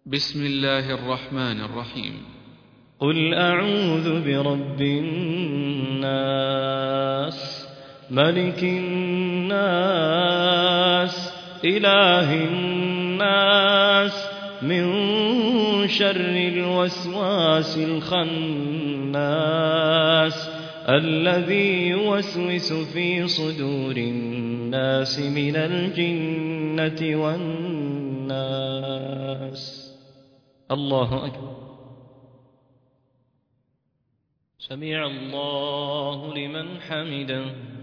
بسم الله الرحمن الرحيم. قل أعوذ برب الناس ملك الناس إله الناس من شر الوسواس الخناس الذي يوسوس في صدور الناس من الجنة والناس. الله أكبر. سمع الله لمن حمده.